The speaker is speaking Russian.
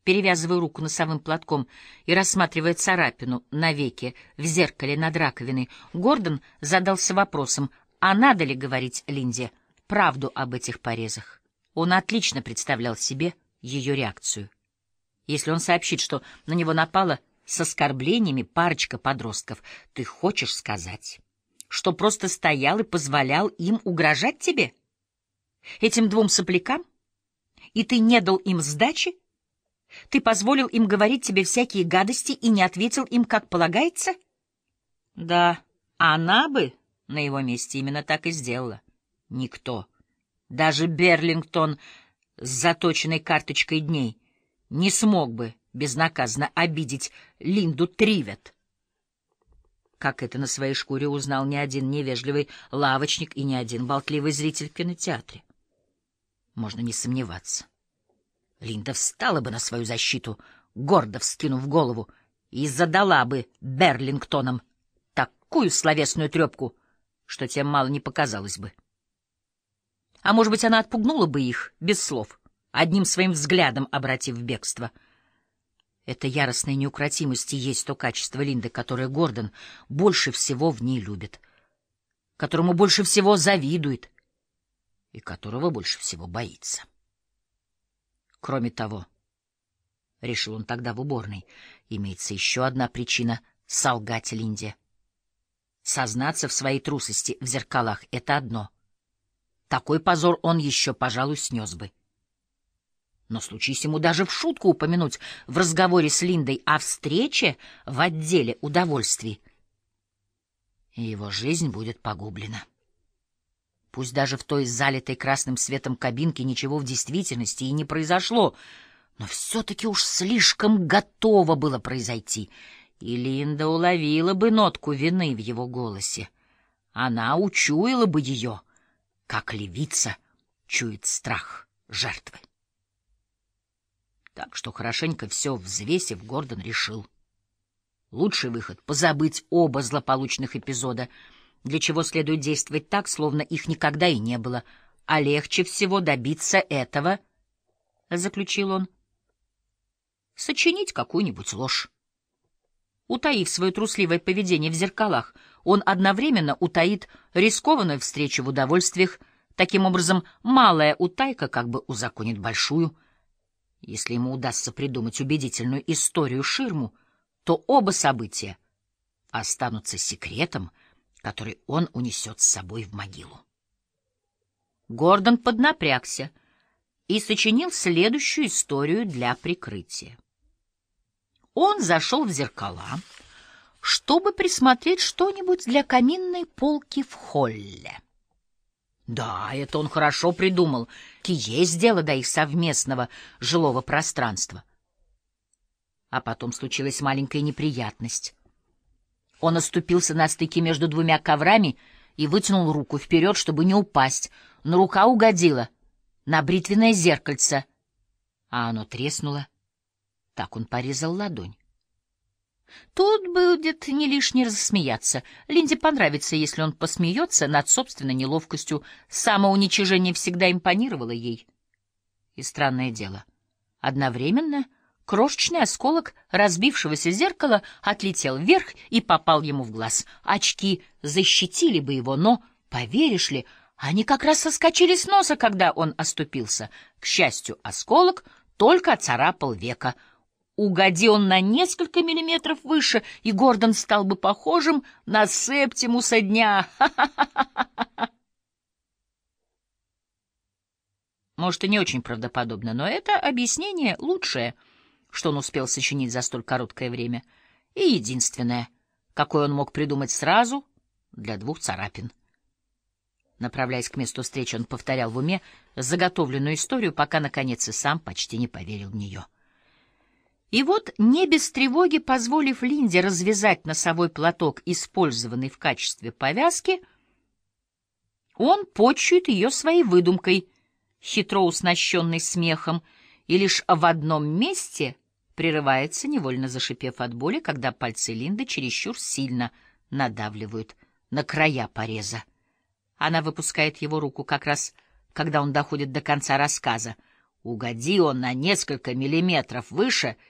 перевязывая руку носовым платком и рассматривая царапину на веке в зеркале над раковиной, Гордон задался вопросом, а надо ли говорить Линде правду об этих порезах. Он отлично представлял себе ее реакцию. Если он сообщит, что на него напала с оскорблениями парочка подростков, ты хочешь сказать, что просто стоял и позволял им угрожать тебе? Этим двум соплякам? И ты не дал им сдачи? Ты позволил им говорить тебе всякие гадости и не ответил им, как полагается? Да, она бы на его месте именно так и сделала. Никто, даже Берлингтон с заточенной карточкой дней, не смог бы безнаказанно обидеть Линду Тривет. Как это на своей шкуре узнал ни один невежливый лавочник и ни один болтливый зритель в кинотеатре. Можно не сомневаться. Линда встала бы на свою защиту, гордо вскинув голову, и задала бы Берлингтонам такую словесную трепку, что тем мало не показалось бы. А может быть, она отпугнула бы их без слов, одним своим взглядом обратив в бегство. Эта яростная неукротимость и есть то качество Линды, которое Гордон больше всего в ней любит, которому больше всего завидует и которого больше всего боится. Кроме того, — решил он тогда в уборной, — имеется еще одна причина солгать Линде. Сознаться в своей трусости в зеркалах — это одно. Такой позор он еще, пожалуй, снес бы. Но случись ему даже в шутку упомянуть в разговоре с Линдой о встрече в отделе удовольствий, и его жизнь будет погублена. Пусть даже в той залитой красным светом кабинке ничего в действительности и не произошло, но все-таки уж слишком готово было произойти, и Линда уловила бы нотку вины в его голосе. Она учуяла бы ее, как левица чует страх жертвы. Так что, хорошенько все взвесив, Гордон решил. Лучший выход — позабыть оба злополучных эпизода, для чего следует действовать так, словно их никогда и не было, а легче всего добиться этого, — заключил он, — сочинить какую-нибудь ложь. Утаив свое трусливое поведение в зеркалах, он одновременно утаит рискованную встречу в удовольствиях. Таким образом, малая утайка как бы узаконит большую. Если ему удастся придумать убедительную историю-ширму, то оба события останутся секретом, который он унесет с собой в могилу. Гордон поднапрягся и сочинил следующую историю для прикрытия. Он зашел в зеркала, чтобы присмотреть что-нибудь для каминной полки в холле. Да, это он хорошо придумал, и есть дело до их совместного жилого пространства. А потом случилась маленькая неприятность. Он оступился на стыке между двумя коврами и вытянул руку вперед, чтобы не упасть, но рука угодила на бритвенное зеркальце, а оно треснуло. Так он порезал ладонь. Тут будет не лишне рассмеяться. Линде понравится, если он посмеется над собственной неловкостью. Самоуничижение всегда импонировало ей. И странное дело, одновременно крошечный осколок разбившегося зеркала отлетел вверх и попал ему в глаз. Очки защитили бы его, но, поверишь ли, они как раз соскочили с носа, когда он оступился. К счастью, осколок только оцарапал веко. Угоди он на несколько миллиметров выше, и Гордон стал бы похожим на Септимуса дня. Может, и не очень правдоподобно, но это объяснение лучшее, что он успел сочинить за столь короткое время, и единственное, какое он мог придумать сразу для двух царапин. Направляясь к месту встречи, он повторял в уме заготовленную историю, пока, наконец, и сам почти не поверил в нее. И вот, не без тревоги, позволив Линде развязать носовой платок, использованный в качестве повязки, он почует ее своей выдумкой, хитро уснащенной смехом, и лишь в одном месте прерывается, невольно зашипев от боли, когда пальцы Линды чересчур сильно надавливают на края пореза. Она выпускает его руку как раз, когда он доходит до конца рассказа. Угоди он на несколько миллиметров выше,